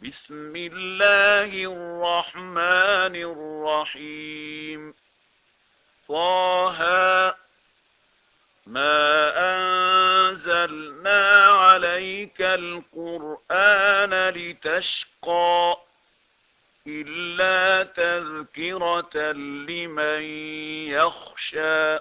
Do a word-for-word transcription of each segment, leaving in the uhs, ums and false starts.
بسم الله الرحمن الرحيم. طه ما أنزلنا عليك القرآن لتشقى إلا تذكرة لمن يخشى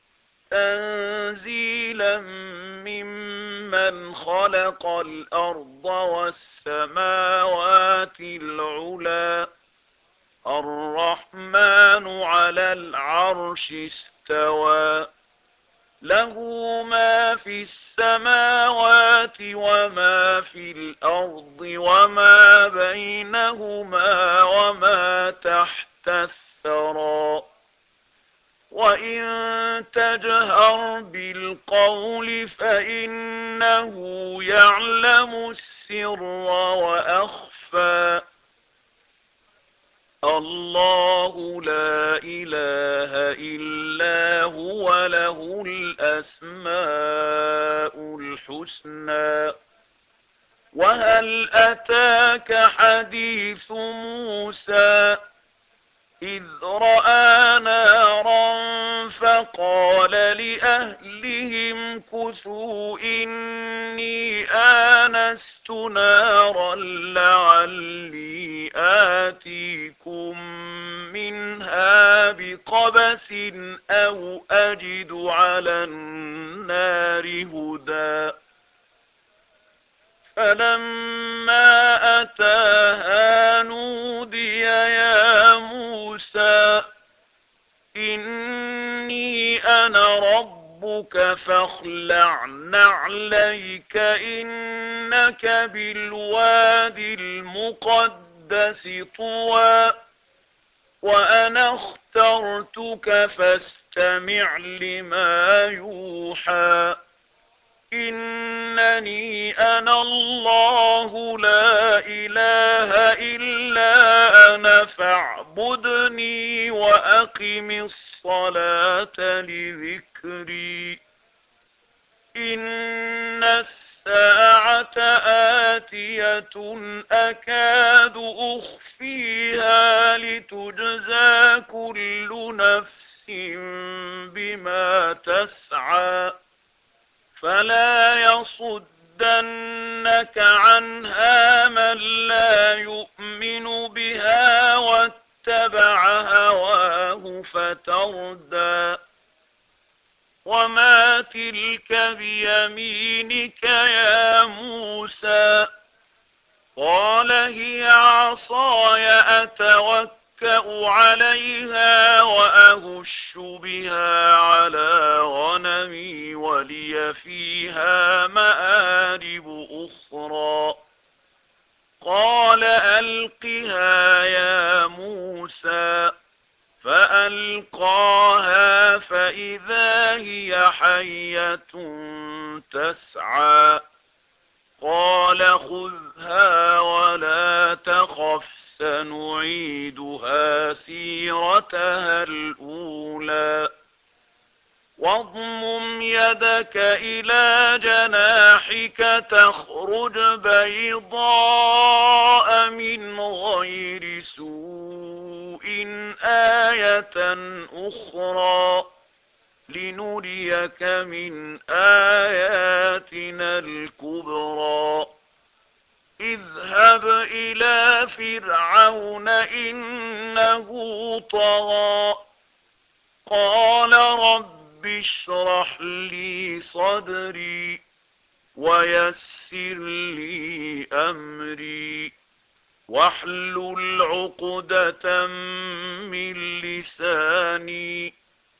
تنزيلا ممن خلق الأرض والسماوات العلى الرحمن على العرش استوى له ما في السماوات وما في الأرض وما بينهما وما تحت الثرى وإن تجهر بالقول فإنه يعلم السر وأخفى الله لا إله إلا هو له الأسماء الحسنى. وهل أتاك حديث موسى إذ رأى نارا فقال لأهلهم كثوا إني آنست نارا لعلي آتيكم منها بقبس أو أجد على النار هدى. فلما أتاها نودي يا موسى إني أنا ربك فاخلع نعليك إنك بالوادي المقدس طوى وأنا اخترتك فاستمع لما يوحى إنني أنا الله لا إله إلا أنا فاعبدني وأقم الصلاة لذكري. إن الساعة آتية أكاد أخفيها لتجزى كل نفس بما تسعى فلا يصدنك عنها من لا يؤمن بها واتبع هواه فتردى. وما تلك بيمينك يا موسى قال هي عصاي أتوكأ عليها وأهش بها على غنمي ولي فيها مآرب أخرى. قال ألقها يا موسى فألقاها فإذا هي حية تسعى قال خذها ولا تخف سنعيدها سيرتها الأولى. واضمم يدك إلى جناحك تخرج بيضاء من غير سوء آية أخرى لنريك من آياتنا الكبرى. اذهب إلى فرعون إنه طغى قال رب اشرح لي صدري ويسر لي أمري واحلل عقدة من لساني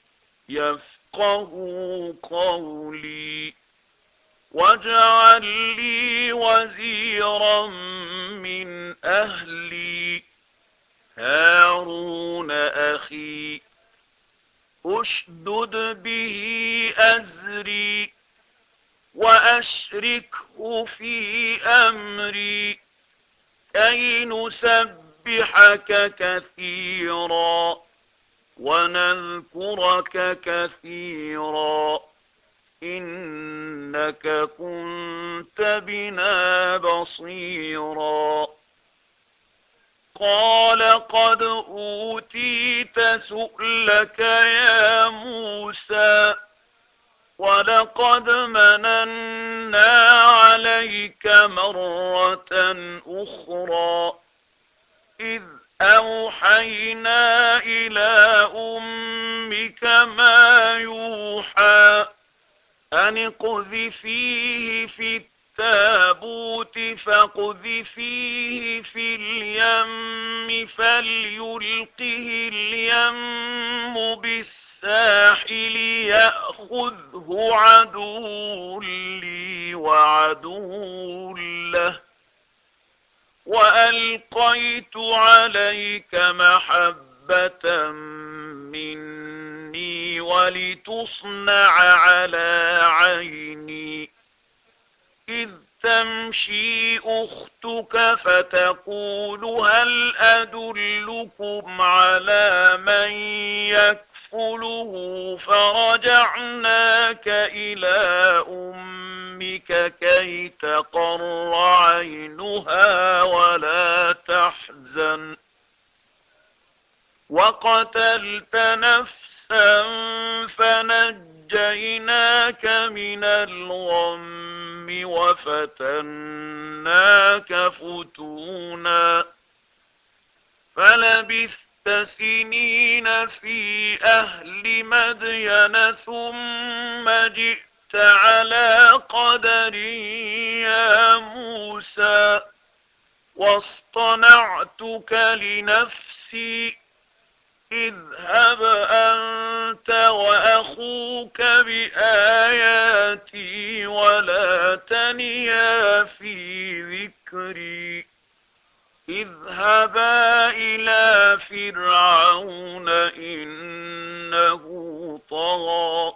يفقه قولي. واجعل لي وزيرا من أهلي هارون أخي أشدد به أزري وأشركه في أمري كي نسبحك كثيرا ونذكرك كثيرا إنك كنت بنا بصيرا. قال قد أوتيت سؤلك يا موسى ولقد مننا عليك مرة أخرى إذ أوحينا إلى أمك ما يوحى أن اقذفيه في التابوت فاقذفيه في اليم فليلقه اليم بالساحل يأخذه عدو لي وعدو له وألقيت عليك محبة مني ولتصنع على عيني إذ تمشي أختك فتقول هل أدلكم على من يكفله فرجعناك إلى أمك كي تقر عينها ولا تحزن وقتلت نفسا فنجيناك من الغم وفتناك فتونا فلبثت سنين في أهل مدين ثم جئت على قدر يا موسى واصطنعتك لنفسي اذهب أنت وأخوك بآياتي ولا تنيا في ذكري اذهبا إلى فرعون إنه طغى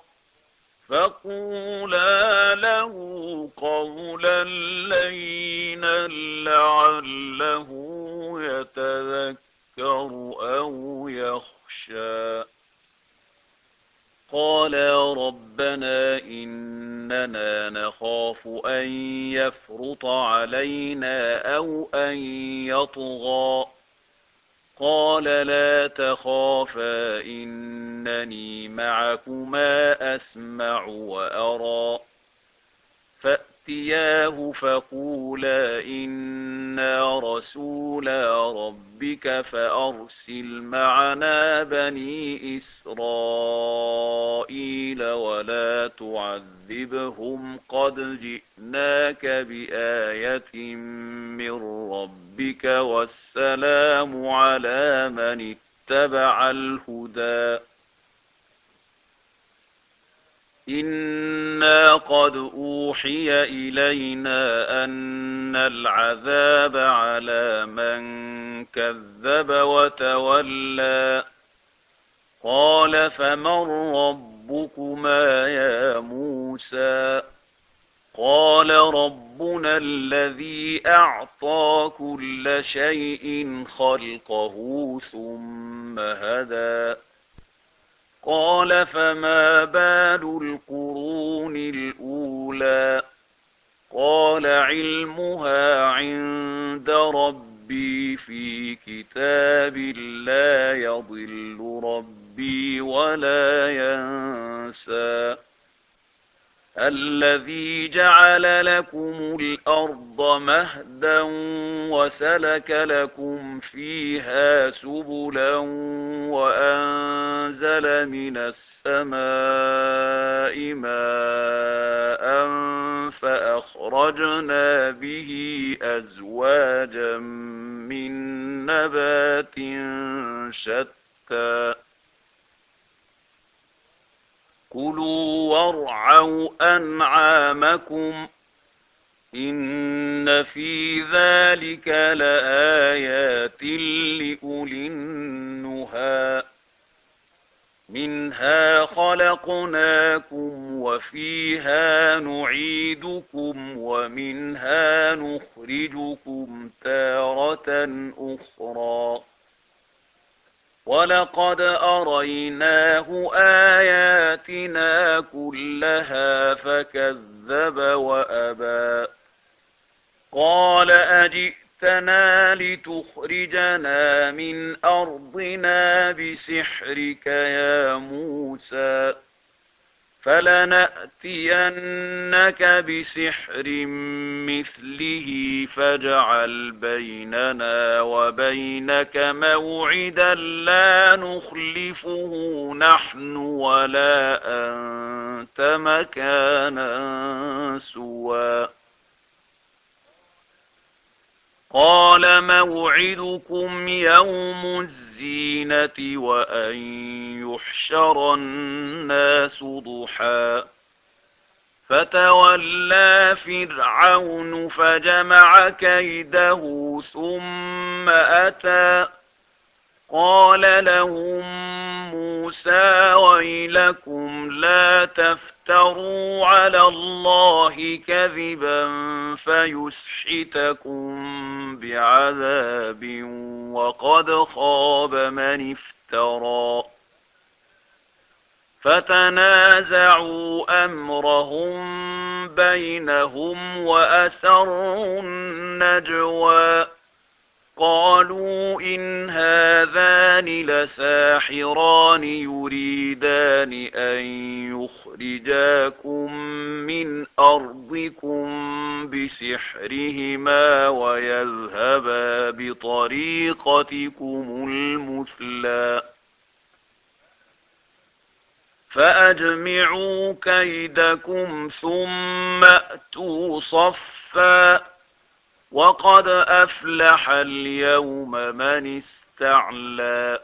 فقولا له قولا لينا لعله يتذكر أو يخشى قال يا ربنا إننا نخاف أن يفرط علينا أو أن يطغى قال لا تخافا إنني معكما أسمع وأرى فأتياه فقولا إنا رسولا ربك فأرسل معنا بني إسرائيل ولا تعذبهم قد جئناك بآية من ربك والسلام على من اتبع الهدى إنا قد أوحي إلينا أن العذاب على من كذب وتولى قال فمن ربكما يا موسى قال ربنا الذي أعطى كل شيء خلقه ثم هدى قال فما بال القرون الأولى قال علمها عند ربي في كتاب لا يضل ربي ولا ينسى الذي جعل لكم الأرض مهدا وسلك لكم فيها سبلا وأنزل من السماء ماء فأخرجنا به أزواجا من نبات شتى كلوا وارعوا أنعامكم إن في ذلك لآيات لأولي النهى منها خلقناكم وفيها نعيدكم ومنها نخرجكم تارة أخرى ولقد أريناه آياتنا كلها فكذب وأبى قال أجئتني جئتنا لتخرجنا من أرضنا بسحرك يا موسى فلنأتينك بسحر مثله فاجعل بيننا وبينك موعدا لا نخلفه نحن ولا أنت مكانا سوى قال موعدكم يوم الزينة وأن يحشر الناس ضحى فتولى فرعون فجمع كيده ثم أتى قال لهم موسى ويلكم لا تفتروا على الله كذبا فيسحتكم بعذاب وقد خاب من افترى فتنازعوا أمرهم بينهم وأسروا النجوى قالوا إن هذان لساحران يريدان أن يخرجاكم من أرضكم بسحرهما ويذهبا بطريقتكم المثلى فأجمعوا كيدكم ثم أتوا صفا وقد أفلح اليوم من استعلى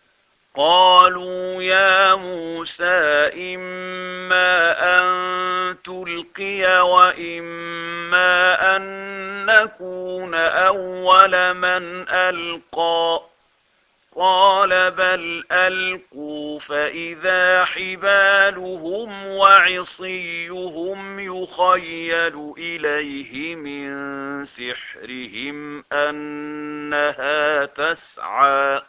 قالوا يا موسى إما أن تلقي وإما أن نكون أول من ألقى قال بل ألقوا فإذا حبالهم وعصيهم يخيل إليه من سحرهم أنها تسعى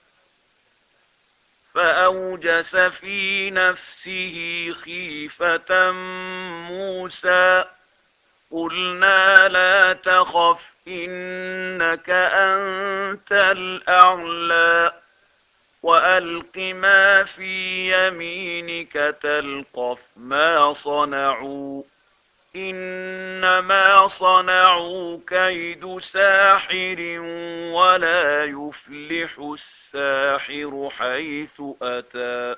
فأوجس في نفسه خيفة موسى قلنا لا تخف إنك أنت الأعلى وألق ما في يمينك تلقف ما صنعوا إنما صنعوا كيد ساحر ولا يفلح الساحر حيث أتى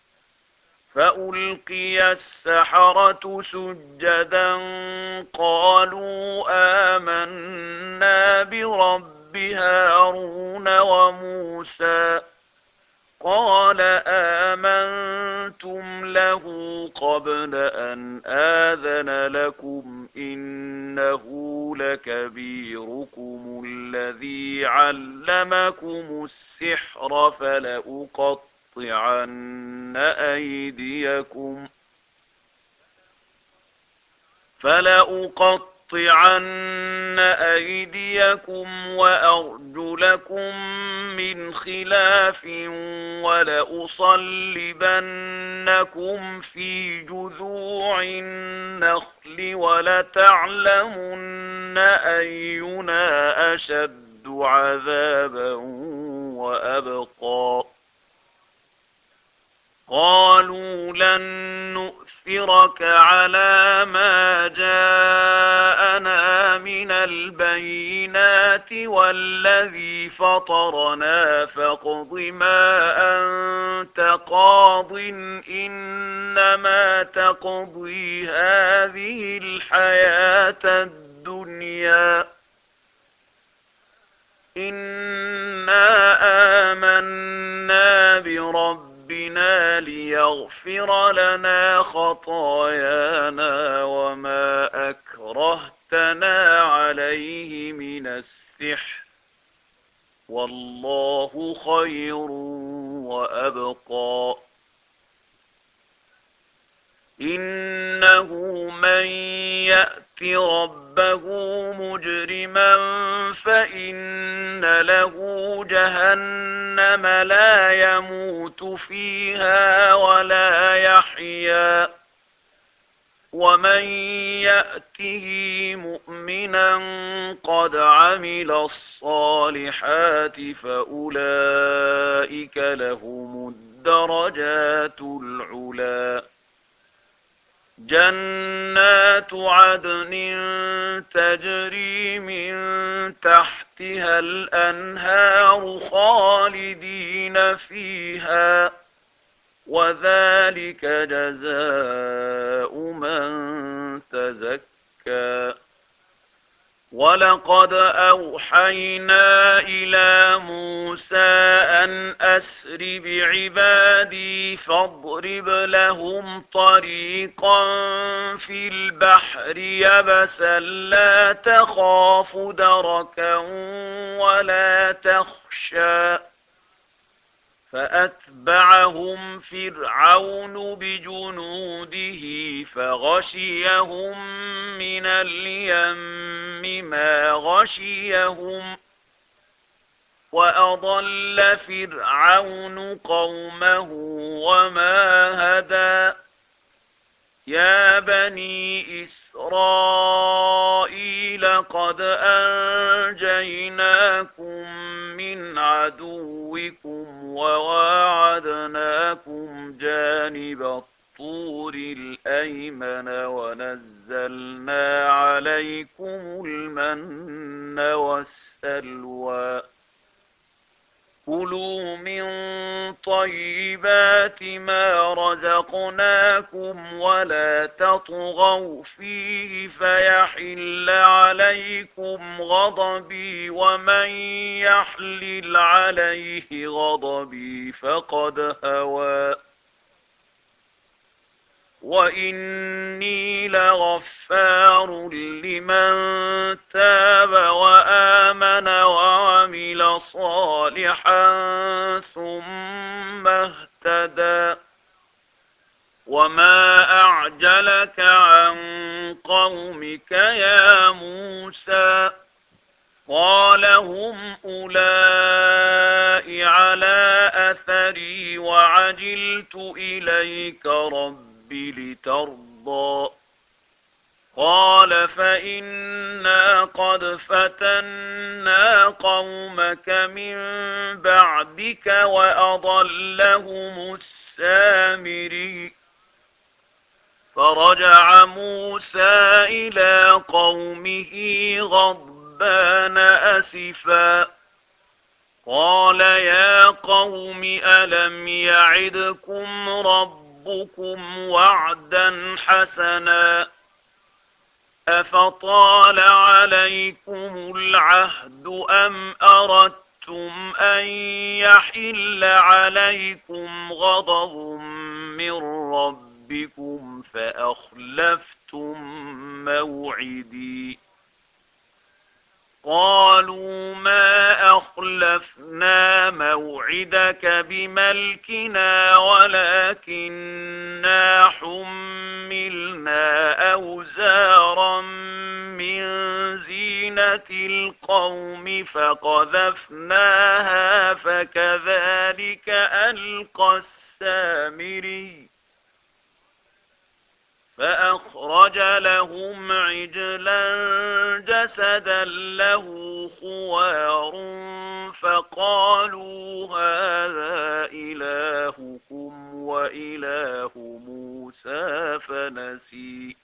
فألقي السحرة سجدا قالوا آمنا برب هارون وموسى قال آمنتم له قبل أن آذن لكم إنه لكبيركم الذي علمكم السحر فلأقطعن أيديكم فلأقطعن أيديكم وأرجلكم من خلاف ولأصلبنكم في جذوع النخل ولتعلمن أينا أشد عذابا وأبقى قالوا لن نؤثرك على ما جاءنا من البينات والذي فطرنا فاقض ما أنت قاض إنما تقضي هذه الحياة الدنيا إنا آمنا بربنا ربنا ليغفر لنا خطايانا وما أكرهتنا عليه من السحر والله خير وأبقى إنه من يأت ربه مجرما فإن له جهنم لا يموت فيها ولا يحيا ومن يأته مؤمنا قد عمل الصالحات فأولئك لهم الدرجات العلى جنات عدن تجري من تحتها الأنهار خالدين فيها وذلك جزاء من تزكى ولقد أوحينا إلى موسى أن أسر بعبادي فاضرب لهم طريقا في البحر يبسا لا تخاف دركا ولا تخشى فأتبعهم فرعون بجنوده فغشيهم من اليم ما غشيهم وأضل فرعون قومه وما هدى يا بني إسرائيل قد أنجيناكم من عدوكم وواعدناكم جانب الطور الأيمن ونزلنا عليكم المن والسلوى كلوا من طيبات ما رزقناكم ولا تطغوا فيه فيحل عليكم غضبي ومن يحلل عليه غضبي فقد هوى وإني لغفار لمن تاب وآمن وعمل صالحا ثم اهتدى وما أعجلك عن قومك يا موسى قال هم أولئك على أثري وعجلت إليك ربي لترضى قال فإنا قد فتنا قومك من بعدك وأضلهم السامري فرجع موسى إلى قومه غضبان أسفا قال يا قوم ألم يعدكم ربكم وعدا حسنا أفطال عليكم العهد أم أردتم أن يحل عليكم غضب من ربكم فأخلفتم موعدي قالوا ما أخلفنا موعدك بملكنا ولكننا حملنا أوزارا من زينة القوم فقذفناها فكذلك ألقى السامري فأخرج لهم عجلا جسدا له خوار فقالوا هذا إلهكم وإله موسى فنسي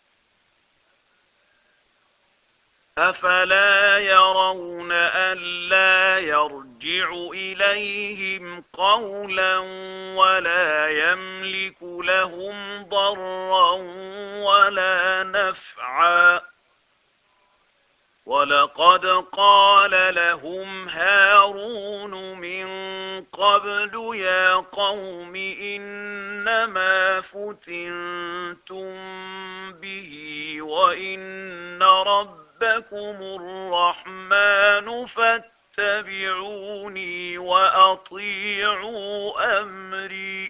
أفلا يرون ألا يرجع إليهم قولا ولا يملك لهم ضرا ولا نفعا ولقد قال لهم هارون من قبل يا قوم إنما فتنتم به وإن ربكم ربكم الرحمن فاتبعوني وأطيعوا أمري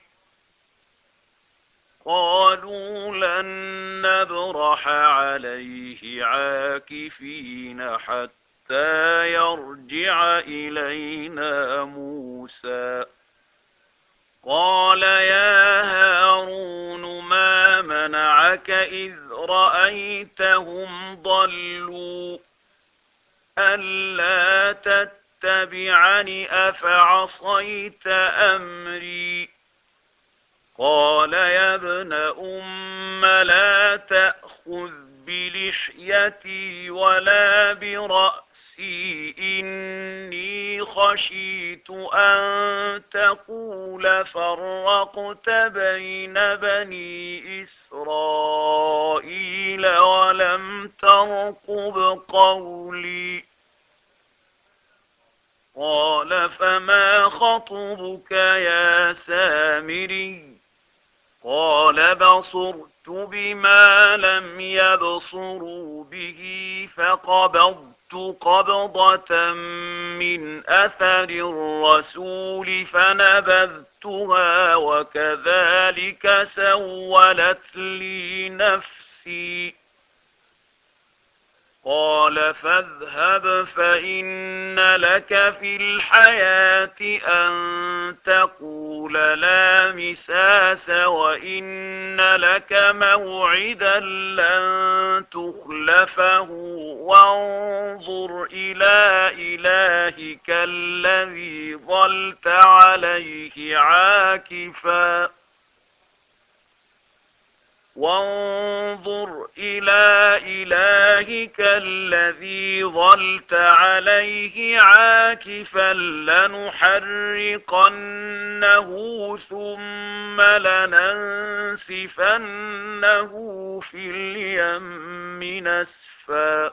قالوا لن نبرح عليه عاكفين حتى يرجع إلينا موسى قال يا هارون ما منعك إذ رأيتهم ضلوا ألا تتبعني أفعصيت أمري قال يا ابن أم لا تأخذ بلحيتي ولا برأسي إني خشيت أن تقول فرقت بين بني إسرائيل ولم ترقب قولي قال فما خطبك يا سامري قال بصرت بما لم يبصروا به فقبضت قبضة من أثر الرسول فنبذتها وكذلك سولت لي نفسي قال فاذهب فإن لك في الحياة أن تقول لا مساس وإن لك موعدا لن تخلفه وانظر إلى إلهك الذي ظلت عليه عاكفا وانظر إلى إلهك الذي ظلت عليه عاكفا لنحرقنه ثم لننسفنه في اليم نسفا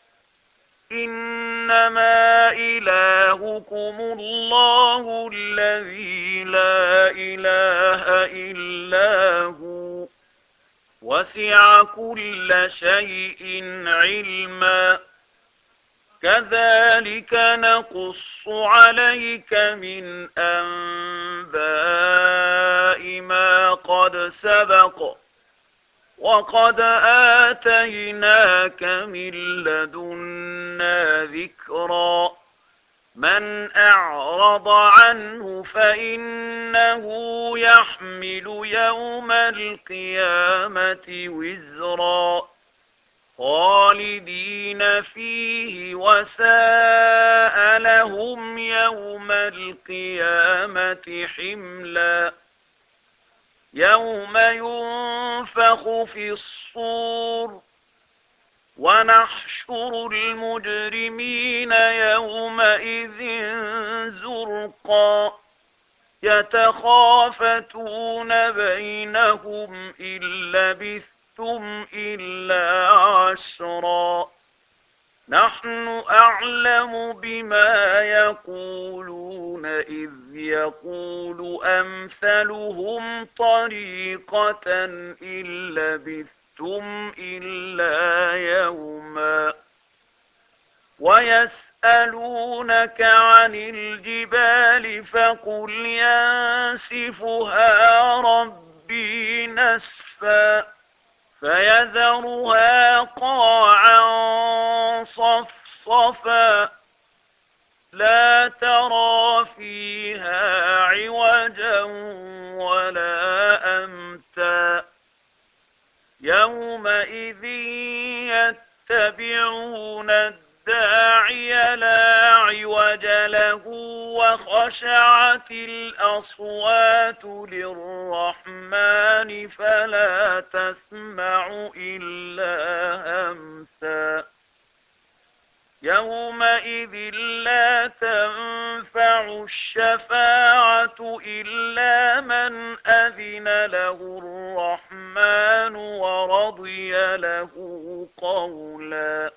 إنما إلهكم الله الذي لا إله إلا هو وسع كل شيء علما كذلك نقص عليك من أنباء ما قد سبق وقد آتيناك من لدنا ذكرا من أعرض عنه فإنه يحمل يوم القيامة وزرا خالدين فيه وساء لهم يوم القيامة حملا يوم ينفخ في الصور ونحشر المجرمين يومئذ زرقا يتخافتون بينهم إن لبثتم إلا عشرا نحن أعلم بما يقولون إذ يقول أمثلهم طريقة إن لبثتم إلا يوما ويسألونك عن الجبال فقل ينسفها ربي نسفا فيذرها قاعا صفصفا لا ترى فيها عوجا ولا أمتا يومئذ يتبعون الداعي لا عوج له وخشعت الأصوات للرحمن فلا تسمع إلا همسا يومئذ لا تنفع الشفاعة إلا من أذن له الرحمن ورضي له قولا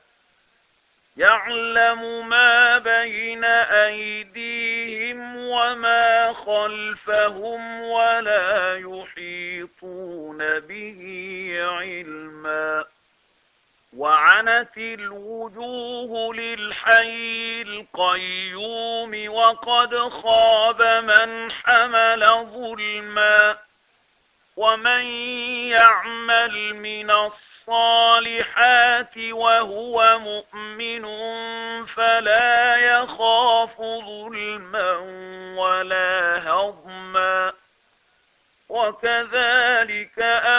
يعلم ما بين أيديهم وما خلفهم ولا يحيطون به علما وعنت الوجوه للحي القيوم وقد خاب من حمل ظلما ومن يعمل من الصالحات وهو مؤمن فلا يخاف ظلما ولا هضما وكذلك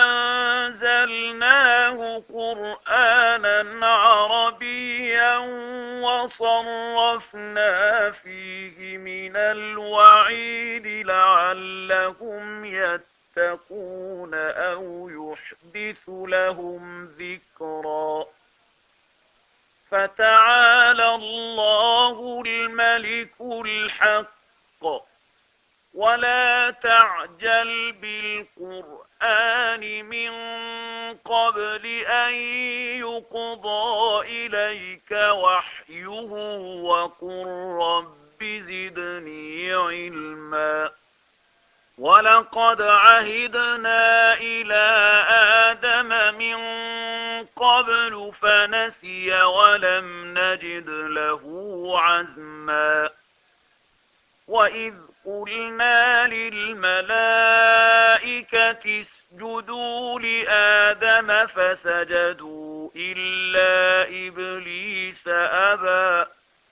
أنزلناه قرآنا عربيا وصرفنا فيه من الوعيد لعلهم يتقون أو يحدث لهم ذكرا. فتعالى الله الملك الحق ولا تعجل بالقرآن من قبل أن يقضى إليك وحيه وقل رب زدني علما. ولقد عهدنا إلى آدم من قبل فنسي ولم نجد له عزما. وإذ قلنا للملائكة اسجدوا لآدم فسجدوا إلا إبليس أبى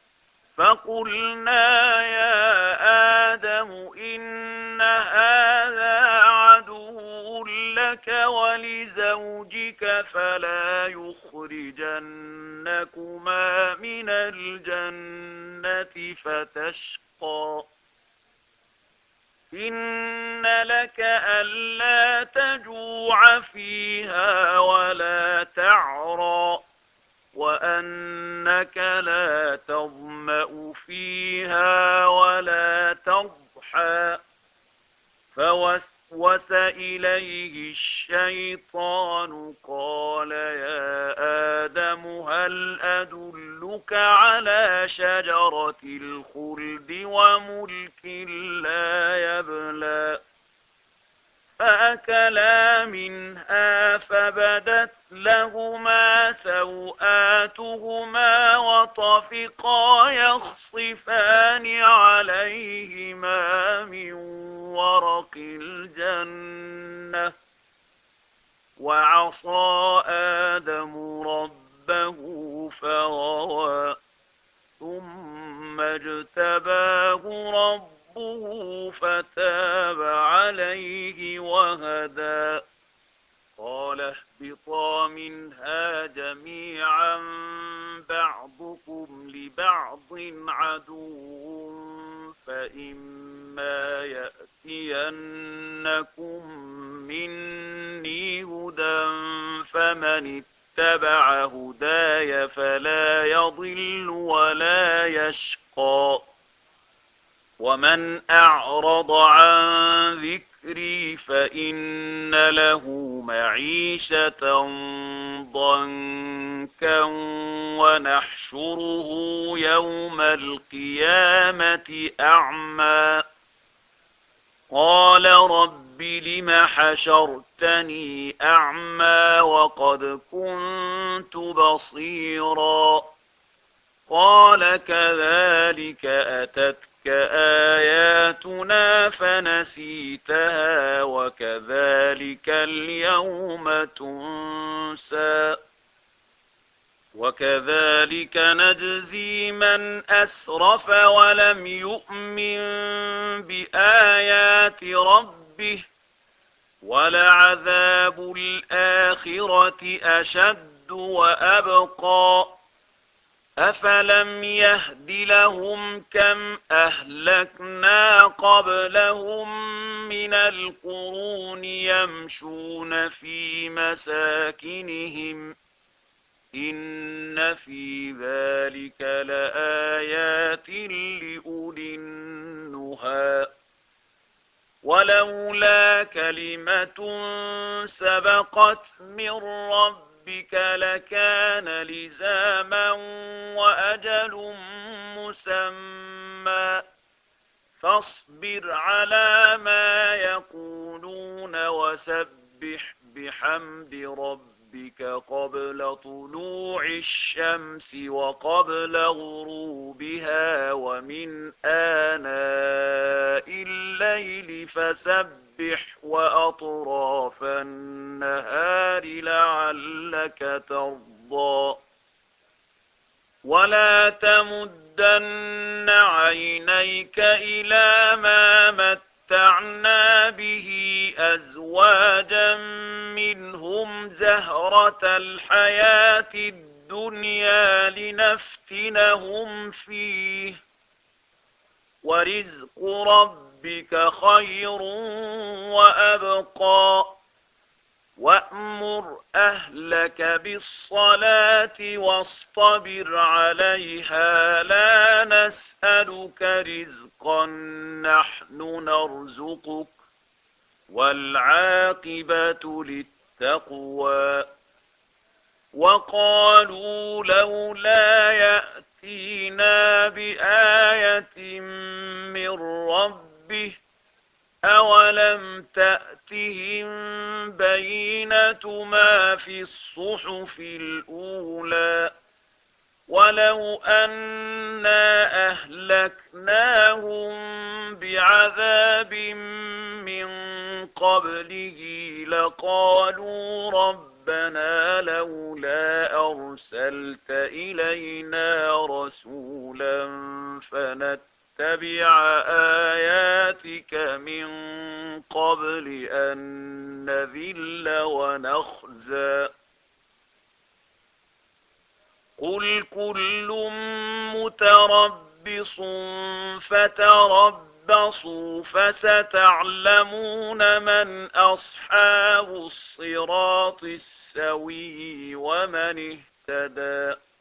فقلنا يا آدم إن هذا عدو لك ولزوجك فلا يخرجنكما من الجنة فتشقى. إن لك ألا تجوع فيها ولا تعرى وأنك لا تظمأ فيها ولا تضحى. فوسوس إليه الشيطان قال يا آدم هل أدلك على شجرة الخلد وملك لا يبلى. فأكلا منها فبدت لهما سوآتهما وطفقا يخصفان عليهما من ورق الجنة وعصى آدم ربه فغوى ثم اجتباه ربه فتاب عليه وهدى. قال اهبطا منها جميعا بعضكم لبعض عدو فإما يأتينكم مني هدى فمن اتبع هداي فلا يضل ولا يشقى. ومن أعرض عن ذكري فإن له معيشة ضنكا ونحشره يوم القيامة أعمى. قال رب لم حشرتني أعمى وقد كنت بصيرا. قال كذلك أتتك آياتنا فنسيتها وكذلك اليوم تنسى. وكذلك نجزي من أسرف ولم يؤمن بآيات ربه ولعذاب الآخرة أشد وأبقى. أفلم يهد لهم كم أهلكنا قبلهم من القرون يمشون في مساكنهم إن في ذلك لآيات لأولي النهى. ولولا كلمة سبقت من ربك بك لكان لزاما وأجل مسمى. فاصبر على ما يقولون وسبح بحمد ربك قبل طلوع الشمس وقبل غروبها ومن آناء الليل فسبح وأطراف النهار لعلك ترضى. ولا تمدن عينيك إلى ما متعنا به أزواجا منهم زهرة الحياة الدنيا لنفتنهم فيه ورزق ربك خير وأبقى وأمر أهلك بالصلاة واصطبر عليها لا نسألك رزقا نحن نرزقك والعاقبة للتقوى وقالوا لولا يأتينا بآية من ربه أولم تأتهم بينة ما في الصحف الأولى ولو أنا أهلكناهم بعذاب من قبله لقالوا ربنا لولا أرسلت إلينا رسولا فنتبع آياتك من قبل أن نذل ونخزى قل كل متربص فتربصوا فستعلمون من أصحاب الصراط السوي ومن اهتدى